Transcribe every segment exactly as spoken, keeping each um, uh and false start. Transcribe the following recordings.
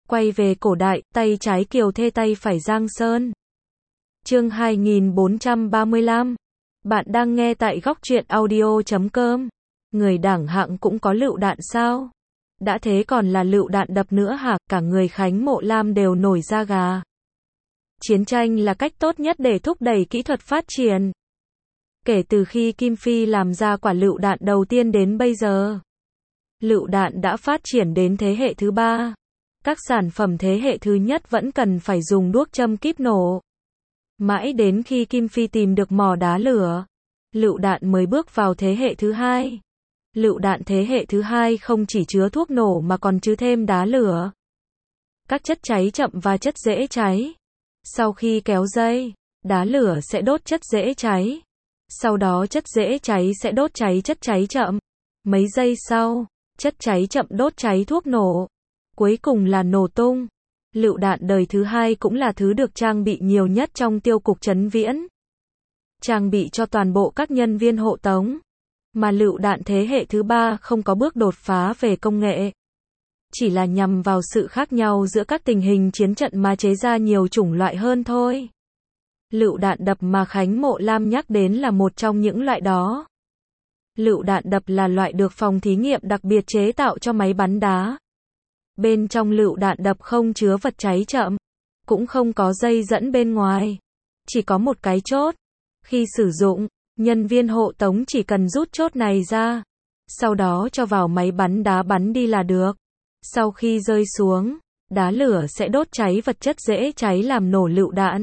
Quay về cổ đại, tay trái Kiều Thê tay phải Giang Sơn. Chương hai nghìn bốn trăm ba mươi lăm. Bạn đang nghe tại góc truyện audio chấm com. Người đảng hạng cũng có lựu đạn sao? Đã thế còn là lựu đạn đập nữa hả? Cả người Khánh Mộ Lam đều nổi da gà. Chiến tranh là cách tốt nhất để thúc đẩy kỹ thuật phát triển. Kể từ khi Kim Phi làm ra quả lựu đạn đầu tiên đến bây giờ, lựu đạn đã phát triển đến thế hệ thứ ba. Các sản phẩm thế hệ thứ nhất vẫn cần phải dùng đuốc châm kíp nổ. Mãi đến khi Kim Phi tìm được mỏ đá lửa, lựu đạn mới bước vào thế hệ thứ hai. Lựu đạn thế hệ thứ hai không chỉ chứa thuốc nổ mà còn chứa thêm đá lửa, các chất cháy chậm và chất dễ cháy. Sau khi kéo dây, đá lửa sẽ đốt chất dễ cháy. Sau đó chất dễ cháy sẽ đốt cháy chất cháy chậm. Mấy giây sau, chất cháy chậm đốt cháy thuốc nổ. Cuối cùng là nổ tung. Lựu đạn đời thứ hai cũng là thứ được trang bị nhiều nhất trong tiêu cục Trấn Viễn. Trang bị cho toàn bộ các nhân viên hộ tống. Mà lựu đạn thế hệ thứ ba không có bước đột phá về công nghệ. Chỉ là nhằm vào sự khác nhau giữa các tình hình chiến trận mà chế ra nhiều chủng loại hơn thôi. Lựu đạn đập mà Khánh Mộ Lam nhắc đến là một trong những loại đó. Lựu đạn đập là loại được phòng thí nghiệm đặc biệt chế tạo cho máy bắn đá. Bên trong lựu đạn đập không chứa vật cháy chậm, cũng không có dây dẫn bên ngoài, chỉ có một cái chốt. Khi sử dụng, nhân viên hộ tống chỉ cần rút chốt này ra, sau đó cho vào máy bắn đá bắn đi là được. Sau khi rơi xuống, đá lửa sẽ đốt cháy vật chất dễ cháy làm nổ lựu đạn.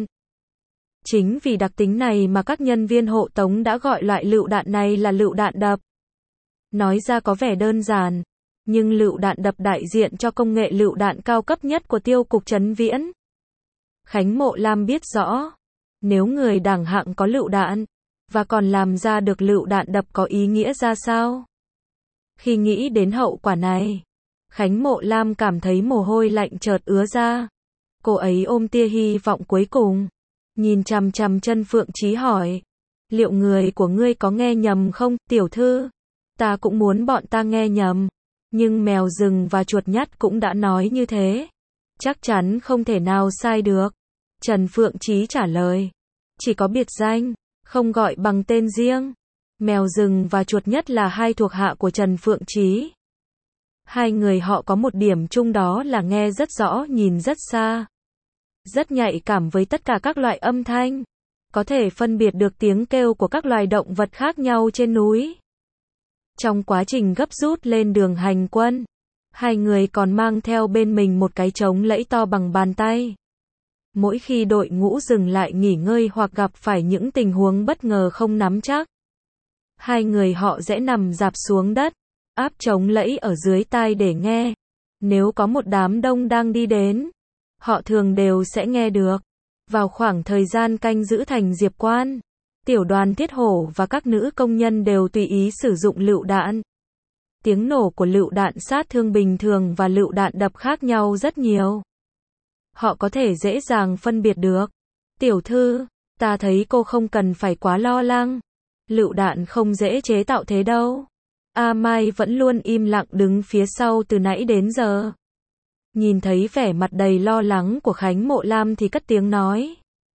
Chính vì đặc tính này mà các nhân viên hộ tống đã gọi loại lựu đạn này là lựu đạn đập. Nói ra có vẻ đơn giản, nhưng lựu đạn đập đại diện cho công nghệ lựu đạn cao cấp nhất của tiêu cục Trấn Viễn. Khánh Mộ Lam biết rõ, nếu người đảng hạng có lựu đạn, và còn làm ra được lựu đạn đập có ý nghĩa ra sao? Khi nghĩ đến hậu quả này, Khánh Mộ Lam cảm thấy mồ hôi lạnh chợt ứa ra. Cô ấy ôm tia hy vọng cuối cùng, nhìn chằm chằm Chân Phượng Chí hỏi, liệu người của ngươi có nghe nhầm không, tiểu thư? Ta cũng muốn bọn ta nghe nhầm, nhưng mèo rừng và chuột nhắt cũng đã nói như thế. Chắc chắn không thể nào sai được. Trần Phượng Chí trả lời, chỉ có biệt danh, không gọi bằng tên riêng. Mèo rừng và chuột nhắt là hai thuộc hạ của Trần Phượng Chí. Hai người họ có một điểm chung đó là nghe rất rõ, nhìn rất xa. Rất nhạy cảm với tất cả các loại âm thanh. Có thể phân biệt được tiếng kêu của các loài động vật khác nhau trên núi. Trong quá trình gấp rút lên đường hành quân, hai người còn mang theo bên mình một cái trống lẫy to bằng bàn tay. Mỗi khi đội ngũ dừng lại nghỉ ngơi hoặc gặp phải những tình huống bất ngờ không nắm chắc, hai người họ sẽ nằm rạp xuống đất, áp trống lẫy ở dưới tai để nghe. Nếu có một đám đông đang đi đến, họ thường đều sẽ nghe được. Vào khoảng thời gian canh giữ thành Diệp Quan, tiểu đoàn Thiết Hổ và các nữ công nhân đều tùy ý sử dụng lựu đạn. Tiếng nổ của lựu đạn sát thương bình thường và lựu đạn đập khác nhau rất nhiều. Họ có thể dễ dàng phân biệt được. Tiểu thư, ta thấy cô không cần phải quá lo lắng. Lựu đạn không dễ chế tạo thế đâu. A Mai vẫn luôn im lặng đứng phía sau từ nãy đến giờ. Nhìn thấy vẻ mặt đầy lo lắng của Khánh Mộ Lam thì cất tiếng nói.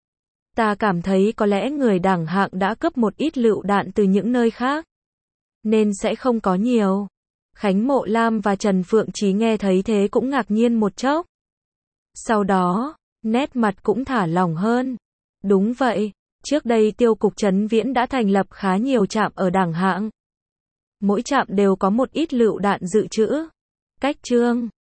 Ta cảm thấy có lẽ người đảng hạng đã cướp một ít lựu đạn từ những nơi khác, nên sẽ không có nhiều. Khánh Mộ Lam và Trần Phượng Chí nghe thấy thế cũng ngạc nhiên một chốc. Sau đó, nét mặt cũng thả lỏng hơn. Đúng vậy, trước đây tiêu cục Trấn Viễn đã thành lập khá nhiều trạm ở đảng hạng. Mỗi trạm đều có một ít lựu đạn dự trữ. Cách chương